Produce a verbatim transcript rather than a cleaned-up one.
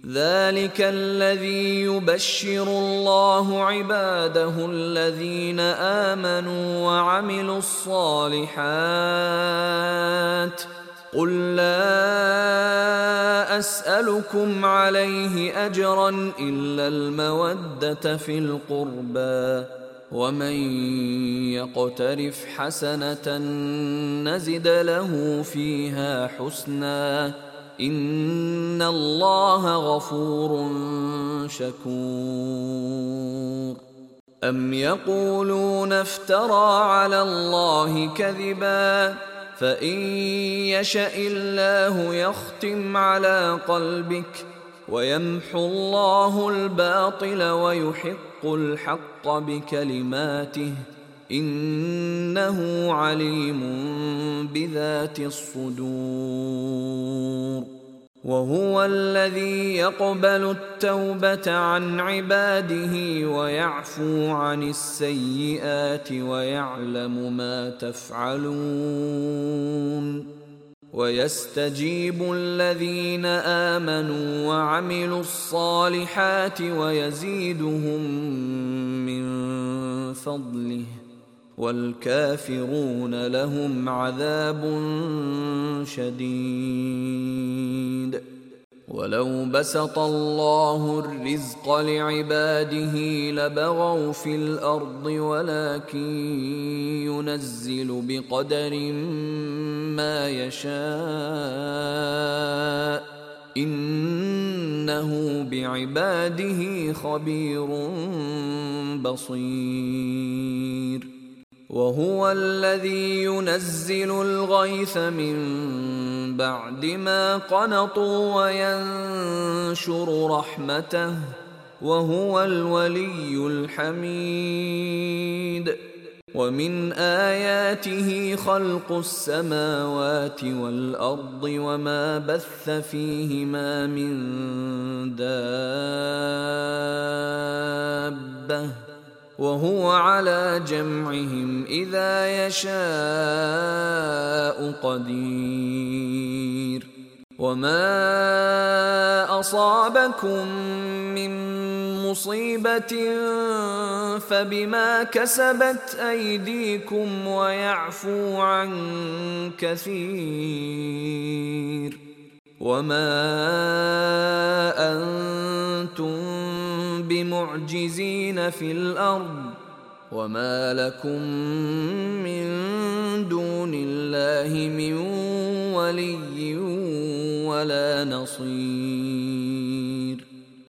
ذلك الذي يبشر الله عباده الذين آمنوا وعملوا الصالحات قل لا أسألكم عليه أجرا إلا المودة في القربى ومن يقترف حسنة نزد له فيها حسنا إن الله غفور شكور أم يقولون افترى على الله كذبا فإن يشأ الله يختم على قلبك ويمحو الله الباطل ويحق الحق بكلماته إنه عليم بذات الصدور وهو الذي يقبل التوبة عن عباده ويعفو عن السيئات ويعلم ما تفعلون ويستجيب الذين آمنوا وعملوا الصالحات ويزيدهم من فضله والكافرون لهم عذاب شديد ولو بسط الله الرزق لعباده لبغوا في الأرض ولكن ينزل بقدر ما يشاء إنه بعباده خبير بصير وهو الذي ينزل الغيث من بعد ما قنطوا وينشر رحمته وهو الولي الحميد ومن آياته خلق السماوات والأرض وما بث فيهما من دابة وهو على جمعهم إذا يشاء قدير وما أصابكم من مصيبة فبما كسبت أيديكم ويعفو عن كثير وما أنتم بمعجزين في الأرض وما لكم من دون الله من ولي ولا نصير